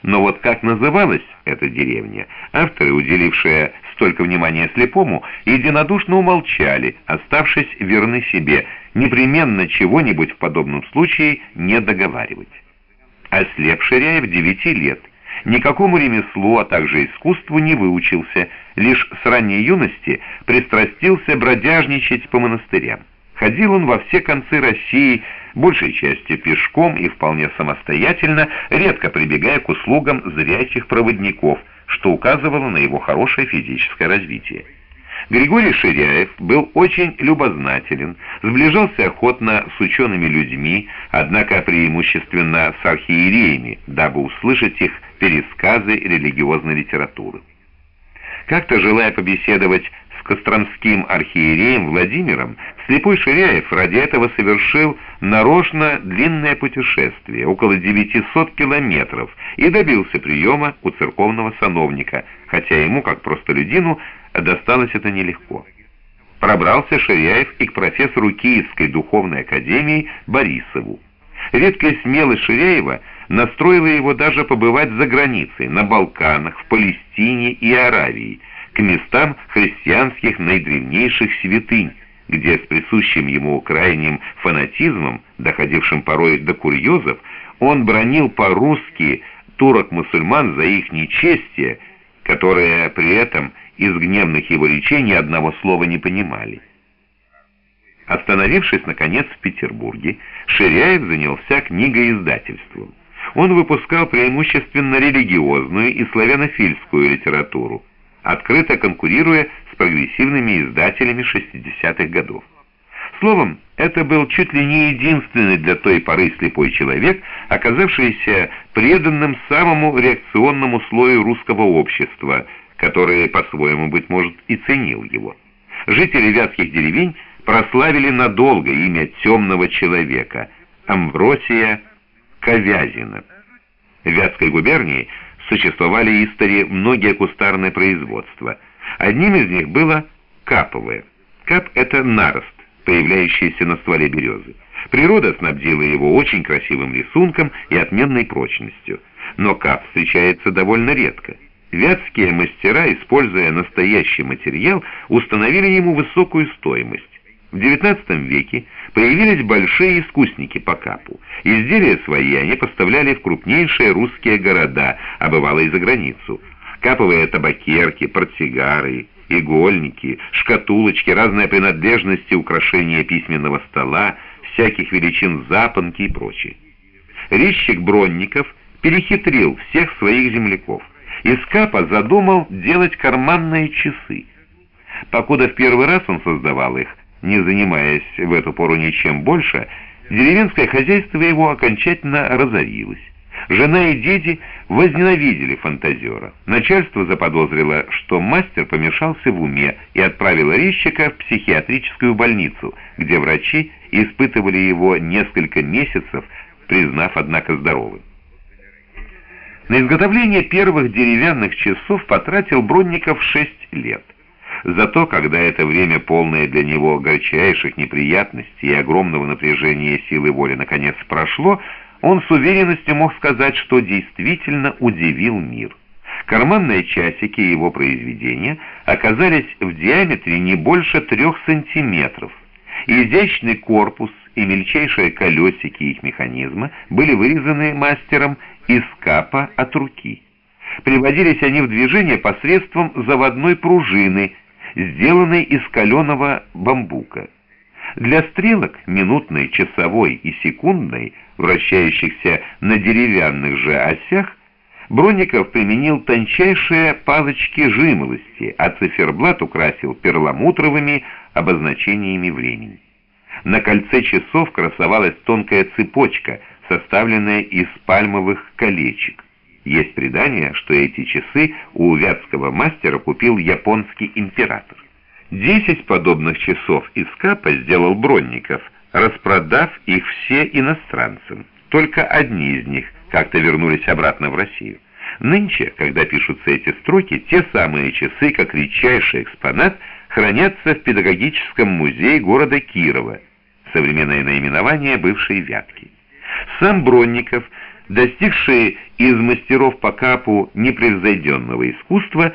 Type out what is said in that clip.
Но вот как называлась эта деревня, авторы, уделившие столько внимания слепому, единодушно умолчали, оставшись верны себе, непременно чего-нибудь в подобном случае не договаривать. Ослеп Ширяев 9 лет. Никакому ремеслу, а также искусству не выучился, лишь с ранней юности пристрастился бродяжничать по монастырям. Ходил он во все концы России, большей частью пешком и вполне самостоятельно, редко прибегая к услугам зрячих проводников, что указывало на его хорошее физическое развитие. Григорий Ширяев был очень любознателен, сближался охотно с учеными людьми, однако преимущественно с архиереями, дабы услышать их пересказы религиозной литературы. Как-то, желая побеседовать с костромским архиереем Владимиром, слепой Ширяев ради этого совершил нарочно длинное путешествие, около 900 километров, и добился приема у церковного сановника, хотя ему, как простолюдину, досталось это нелегко. Пробрался Ширяев и к профессору Киевской духовной академии Борисову. Редкая смелость Ширяева настроила его даже побывать за границей, на Балканах, в Палестине и Аравии, к местам христианских наидревнейших святынь, где с присущим ему крайним фанатизмом, доходившим порой до курьезов, он бранил по-русски турок-мусульман за их нечестие, которые при этом из гневных его речей ни одного слова не понимали. Остановившись, наконец, в Петербурге, Ширяев занялся книгоиздательством. Он выпускал преимущественно религиозную и славянофильскую литературу, открыто конкурируя с прогрессивными издателями 60-х годов. Словом, это был чуть ли не единственный для той поры слепой человек, оказавшийся преданным самому реакционному слою русского общества, который, по-своему, быть может, и ценил его. Жители вятских деревень прославили надолго имя темного человека Амвросия Ковязина. В Вятской губернии существовали истори многие кустарные производства. Одним из них было каповое. Кап — это нарост, появляющийся на стволе березы. Природа снабдила его очень красивым рисунком и отменной прочностью. Но кап встречается довольно редко. Вятские мастера, используя настоящий материал, установили ему высокую стоимость. В XIX веке появились большие искусники по капу. Изделия свои они поставляли в крупнейшие русские города, а бывало и за границу. Каповые табакерки, портсигары, игольники, шкатулочки, разные принадлежности, украшения письменного стола, всяких величин запонки и прочее. Резчик Бронников перехитрил всех своих земляков. Из капа задумал делать карманные часы. Покуда в первый раз он создавал их, не занимаясь в эту пору ничем больше, деревенское хозяйство его окончательно разорилось. Жена и дети возненавидели фантазера. Начальство заподозрило, что мастер помешался в уме, и отправило резчика в психиатрическую больницу, где врачи испытывали его несколько месяцев, признав, однако, здоровым. На изготовление первых деревянных часов потратил Бронников 6 лет. Зато, когда это время, полное для него горчайших неприятностей и огромного напряжения силы воли, наконец прошло, он с уверенностью мог сказать, что действительно удивил мир. Карманные часики его произведения оказались в диаметре не больше 3 сантиметров. Изящный корпус и мельчайшие колесики их механизма были вырезаны мастером из капа от руки. Приводились они в движение посредством заводной пружины, сделанной из каленого бамбука. Для стрелок, минутной, часовой и секундной, вращающихся на деревянных же осях, Бронников применил тончайшие палочки жимолости, а циферблат украсил перламутровыми обозначениями времени. На кольце часов красовалась тонкая цепочка, составленная из пальмовых колечек. Есть предание, что эти часы у вятского мастера купил японский император. 10 подобных часов из капа сделал Бронников, распродав их все иностранцам. Только одни из них как-то вернулись обратно в Россию. Нынче, когда пишутся эти строки, те самые часы, как редчайший экспонат, хранятся в педагогическом музее города Кирова, современное наименование бывшей Вятки. Сам Бронников достигшие из мастеров по капу непревзойденного искусства,